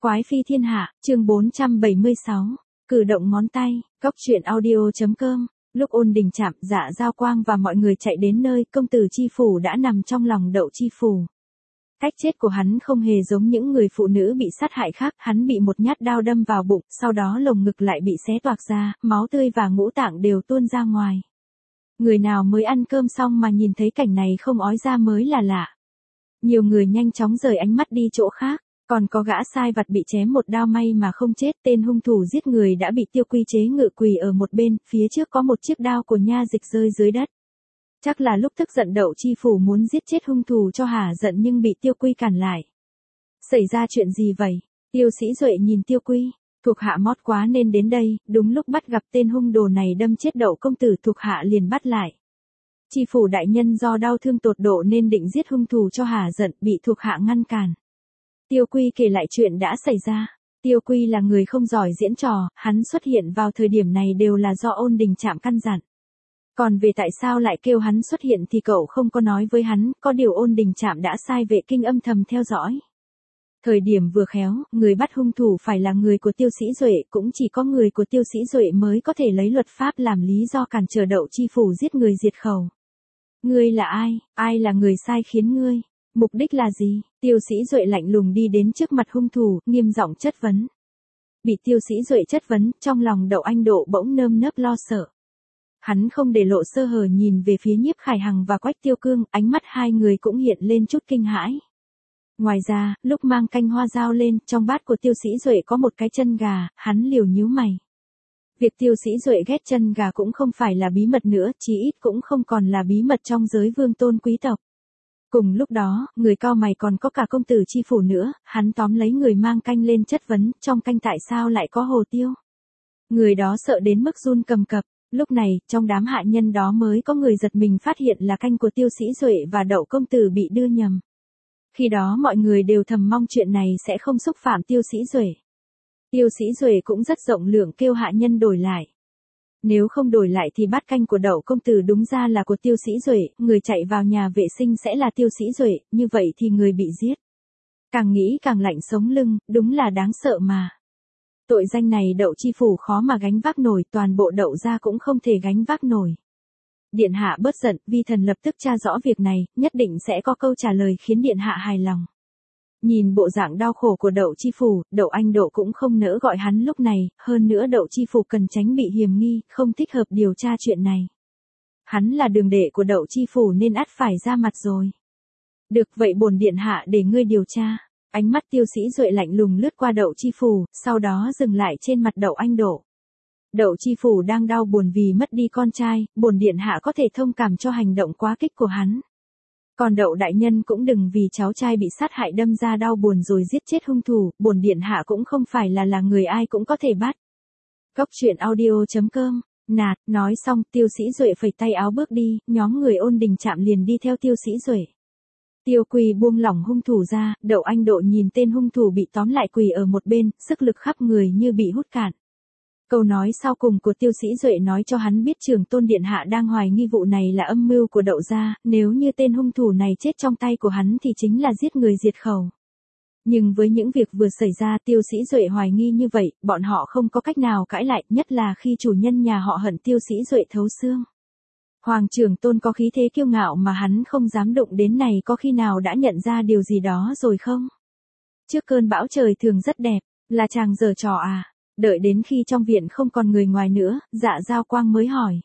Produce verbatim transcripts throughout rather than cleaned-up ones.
Quái phi thiên hạ, chương bốn trăm bảy mươi sáu, cử động ngón tay, góc truyện audio.com. Lúc Ôn Đình Trạm, Dạ Giao Quang và mọi người chạy đến nơi công tử Chi Phủ đã nằm trong lòng Đậu Chi Phủ. Cách chết của hắn không hề giống những người phụ nữ bị sát hại khác, hắn bị một nhát đao đâm vào bụng, sau đó lồng ngực lại bị xé toạc ra, máu tươi và ngũ tạng đều tuôn ra ngoài. Người nào mới ăn cơm xong mà nhìn thấy cảnh này không ói ra mới là lạ. Nhiều người nhanh chóng rời ánh mắt đi chỗ khác. Còn có gã sai vặt bị chém một đao may mà không chết, tên hung thủ giết người đã bị Tiêu Quy chế ngự quỳ ở một bên, phía trước có một chiếc đao của nha dịch rơi dưới đất. Chắc là lúc tức giận Đậu Chi Phủ muốn giết chết hung thủ cho hả giận nhưng bị Tiêu Quy cản lại. Xảy ra chuyện gì vậy? Tiêu Sĩ Duệ nhìn Tiêu Quy, thuộc hạ mót quá nên đến đây, đúng lúc bắt gặp tên hung đồ này đâm chết Đậu công tử, thuộc hạ liền bắt lại. Chi Phủ đại nhân do đau thương tột độ nên định giết hung thủ cho hả giận, bị thuộc hạ ngăn cản. Tiêu Quy kể lại chuyện đã xảy ra. Tiêu Quy là người không giỏi diễn trò, hắn xuất hiện vào thời điểm này đều là do Ôn Đình Trạm căn dặn. Còn về tại sao lại kêu hắn xuất hiện thì cậu không có nói với hắn, có điều Ôn Đình Trạm đã sai vệ kinh âm thầm theo dõi. Thời điểm vừa khéo, người bắt hung thủ phải là người của Tiêu Sĩ Duệ, cũng chỉ có người của Tiêu Sĩ Duệ mới có thể lấy luật pháp làm lý do cản trở Đậu Chi Phủ giết người diệt khẩu. Ngươi là ai? Ai là người sai khiến ngươi? Mục đích là gì? Tiêu Sĩ Duệ lạnh lùng đi đến trước mặt hung thủ, nghiêm giọng chất vấn. Bị Tiêu Sĩ Duệ chất vấn, trong lòng Đậu Anh Độ bỗng nơm nớp lo sợ. Hắn không để lộ sơ hở nhìn về phía Nhiếp Khải Hằng và Quách Tiêu Cương, ánh mắt hai người cũng hiện lên chút kinh hãi. Ngoài ra, lúc mang canh hoa dao lên, trong bát của Tiêu Sĩ Duệ có một cái chân gà, hắn liều nhíu mày. Việc Tiêu Sĩ Duệ ghét chân gà cũng không phải là bí mật nữa, chí ít cũng không còn là bí mật trong giới vương tôn quý tộc. Cùng lúc đó, người cao mày còn có cả công tử Chi Phủ nữa, hắn tóm lấy người mang canh lên chất vấn, trong canh tại sao lại có hồ tiêu. Người đó sợ đến mức run cầm cập, lúc này, trong đám hạ nhân đó mới có người giật mình phát hiện là canh của Tiêu Sĩ Duệ và Đậu công tử bị đưa nhầm. Khi đó mọi người đều thầm mong chuyện này sẽ không xúc phạm Tiêu Sĩ Duệ. Tiêu Sĩ Duệ cũng rất rộng lượng kêu hạ nhân đổi lại. Nếu không đổi lại thì bát canh của Đậu công tử đúng ra là của Tiêu Sĩ Duệ, người chạy vào nhà vệ sinh sẽ là Tiêu Sĩ Duệ, như vậy thì người bị giết. Càng nghĩ càng lạnh sống lưng, đúng là đáng sợ mà. Tội danh này Đậu Chi Phủ khó mà gánh vác nổi, toàn bộ Đậu gia cũng không thể gánh vác nổi. Điện hạ bớt giận, vi thần lập tức tra rõ việc này, nhất định sẽ có câu trả lời khiến điện hạ hài lòng. Nhìn bộ dạng đau khổ của Đậu Chi Phủ, Đậu Anh Độ cũng không nỡ gọi hắn lúc này, hơn nữa Đậu Chi Phủ cần tránh bị hiềm nghi, không thích hợp điều tra chuyện này. Hắn là đường đệ của Đậu Chi Phủ nên ắt phải ra mặt rồi. Được vậy bổn điện hạ để ngươi điều tra. Ánh mắt Tiêu Sĩ Duệ lạnh lùng lướt qua Đậu Chi Phủ, sau đó dừng lại trên mặt Đậu Anh Độ. Đậu Chi Phủ đang đau buồn vì mất đi con trai, bổn điện hạ có thể thông cảm cho hành động quá kích của hắn. Còn Đậu đại nhân cũng đừng vì cháu trai bị sát hại đâm ra đau buồn rồi giết chết hung thủ, bổn điện hạ cũng không phải là là người ai cũng có thể bắt. Góc truyện audio.com, nạt, nói xong Tiêu Sĩ Duệ phẩy tay áo bước đi, nhóm người Ôn Đình Trạm liền đi theo Tiêu Sĩ Duệ. Tiêu Quy buông lỏng hung thủ ra, Đậu Anh Độ nhìn tên hung thủ bị tóm lại quỳ ở một bên, sức lực khắp người như bị hút cạn. Câu nói sau cùng của Tiêu Sĩ Duệ nói cho hắn biết Trường Tôn điện hạ đang hoài nghi vụ này là âm mưu của Đậu gia, nếu như tên hung thủ này chết trong tay của hắn thì chính là giết người diệt khẩu. Nhưng với những việc vừa xảy ra Tiêu Sĩ Duệ hoài nghi như vậy, bọn họ không có cách nào cãi lại, nhất là khi chủ nhân nhà họ hận Tiêu Sĩ Duệ thấu xương. Hoàng Trường Tôn có khí thế kiêu ngạo mà hắn không dám đụng đến này, có khi nào đã nhận ra điều gì đó rồi không? Trước cơn bão trời thường rất đẹp, là chàng giở trò à? Đợi đến khi trong viện không còn người ngoài nữa, Dạ Giao Quang mới hỏi.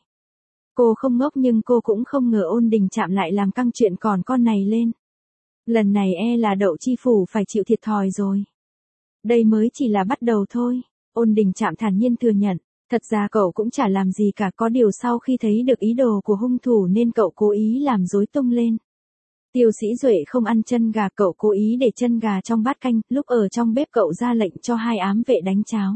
Cô không ngốc nhưng cô cũng không ngờ Ôn Đình Trạm lại làm căng chuyện còn con này lên. Lần này e là Đậu Chi Phủ phải chịu thiệt thòi rồi. Đây mới chỉ là bắt đầu thôi, Ôn Đình Trạm thản nhiên thừa nhận. Thật ra cậu cũng chả làm gì cả, có điều sau khi thấy được ý đồ của hung thủ nên cậu cố ý làm rối tung lên. Tiêu Sĩ Duệ không ăn chân gà, cậu cố ý để chân gà trong bát canh, lúc ở trong bếp cậu ra lệnh cho hai ám vệ đánh cháo.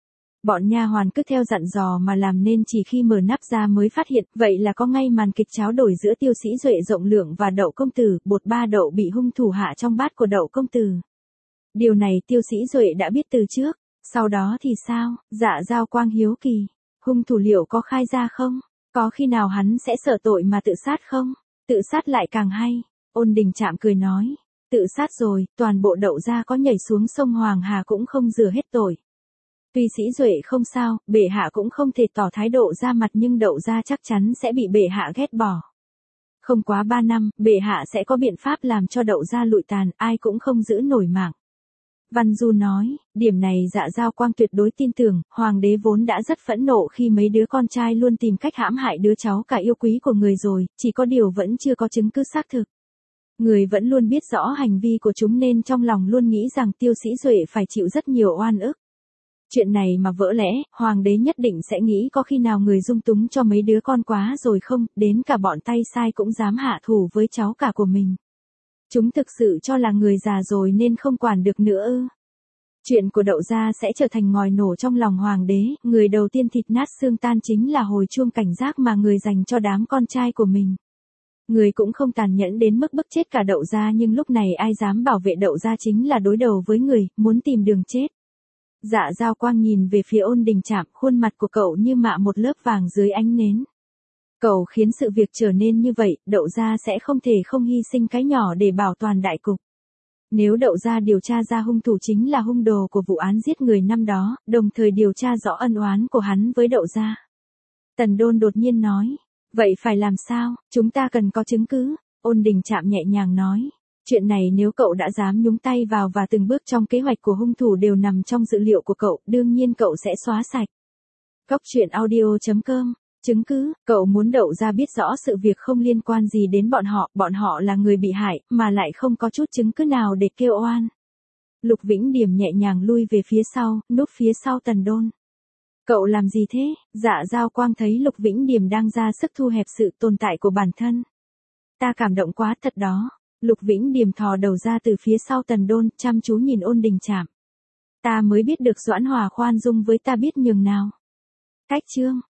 Bọn nha hoàn cứ theo dặn dò mà làm nên chỉ khi mở nắp ra mới phát hiện, vậy là có ngay màn kịch cháo đổi giữa Tiêu Sĩ Duệ rộng lượng và Đậu công tử, bột ba đậu bị hung thủ hạ trong bát của Đậu công tử. Điều này Tiêu Sĩ Duệ đã biết từ trước, sau đó thì sao? Dạ Giao Quang hiếu kỳ, hung thủ liệu có khai ra không? Có khi nào hắn sẽ sợ tội mà tự sát không? Tự sát lại càng hay. Ôn Đình Trạm cười nói, Tự sát rồi, toàn bộ Đậu gia có nhảy xuống sông Hoàng Hà cũng không rửa hết tội. Tuy Sĩ Duệ không sao, bệ hạ cũng không thể tỏ thái độ ra mặt nhưng Đậu gia chắc chắn sẽ bị bệ hạ ghét bỏ. Không quá ba năm, bệ hạ sẽ có biện pháp làm cho Đậu gia lụi tàn, ai cũng không giữ nổi mạng. Văn Du nói, điểm này Dạ Giao Quang tuyệt đối tin tưởng, hoàng đế vốn đã rất phẫn nộ khi mấy đứa con trai luôn tìm cách hãm hại đứa cháu cả yêu quý của người rồi, chỉ có điều vẫn chưa có chứng cứ xác thực. Người vẫn luôn biết rõ hành vi của chúng nên trong lòng luôn nghĩ rằng Tiêu Sĩ Duệ phải chịu rất nhiều oan ức. Chuyện này mà vỡ lẽ, hoàng đế nhất định sẽ nghĩ có khi nào người dung túng cho mấy đứa con quá rồi không, đến cả bọn tay sai cũng dám hạ thủ với cháu cả của mình. Chúng thực sự cho là người già rồi nên không quản được nữa ư. Chuyện của Đậu gia sẽ trở thành ngòi nổ trong lòng hoàng đế, người đầu tiên thịt nát xương tan chính là hồi chuông cảnh giác mà người dành cho đám con trai của mình. Người cũng không tàn nhẫn đến mức bức chết cả Đậu gia nhưng lúc này ai dám bảo vệ Đậu gia chính là đối đầu với người, muốn tìm đường chết. Dạ Giao Quang nhìn về phía Ôn Đình Trạm, khuôn mặt của cậu như mạ một lớp vàng dưới ánh nến. Cậu khiến sự việc trở nên như vậy, Đậu gia sẽ không thể không hy sinh cái nhỏ để bảo toàn đại cục. Nếu Đậu gia điều tra ra hung thủ chính là hung đồ của vụ án giết người năm đó, đồng thời điều tra rõ ân oán của hắn với Đậu gia. Tần Đôn đột nhiên nói, vậy phải làm sao, chúng ta cần có chứng cứ. Ôn Đình Trạm nhẹ nhàng nói, chuyện này nếu cậu đã dám nhúng tay vào và từng bước trong kế hoạch của hung thủ đều nằm trong dữ liệu của cậu, đương nhiên cậu sẽ xóa sạch. Cóc truyện audio chấm com. Chứng cứ, cậu muốn Đậu gia biết rõ sự việc không liên quan gì đến bọn họ, bọn họ là người bị hại, mà lại không có chút chứng cứ nào để kêu oan. Lục Vĩnh Điểm nhẹ nhàng lui về phía sau, núp phía sau Tần Đôn. Cậu làm gì thế? Dạ Giao Quang thấy Lục Vĩnh Điểm đang ra sức thu hẹp sự tồn tại của bản thân. Ta cảm động quá thật đó. Lục Vĩnh Điểm thò đầu ra từ phía sau Tần Đôn, chăm chú nhìn Ôn Đình Trạm. Ta mới biết được Doãn Hòa khoan dung với ta biết nhường nào. Cách chương.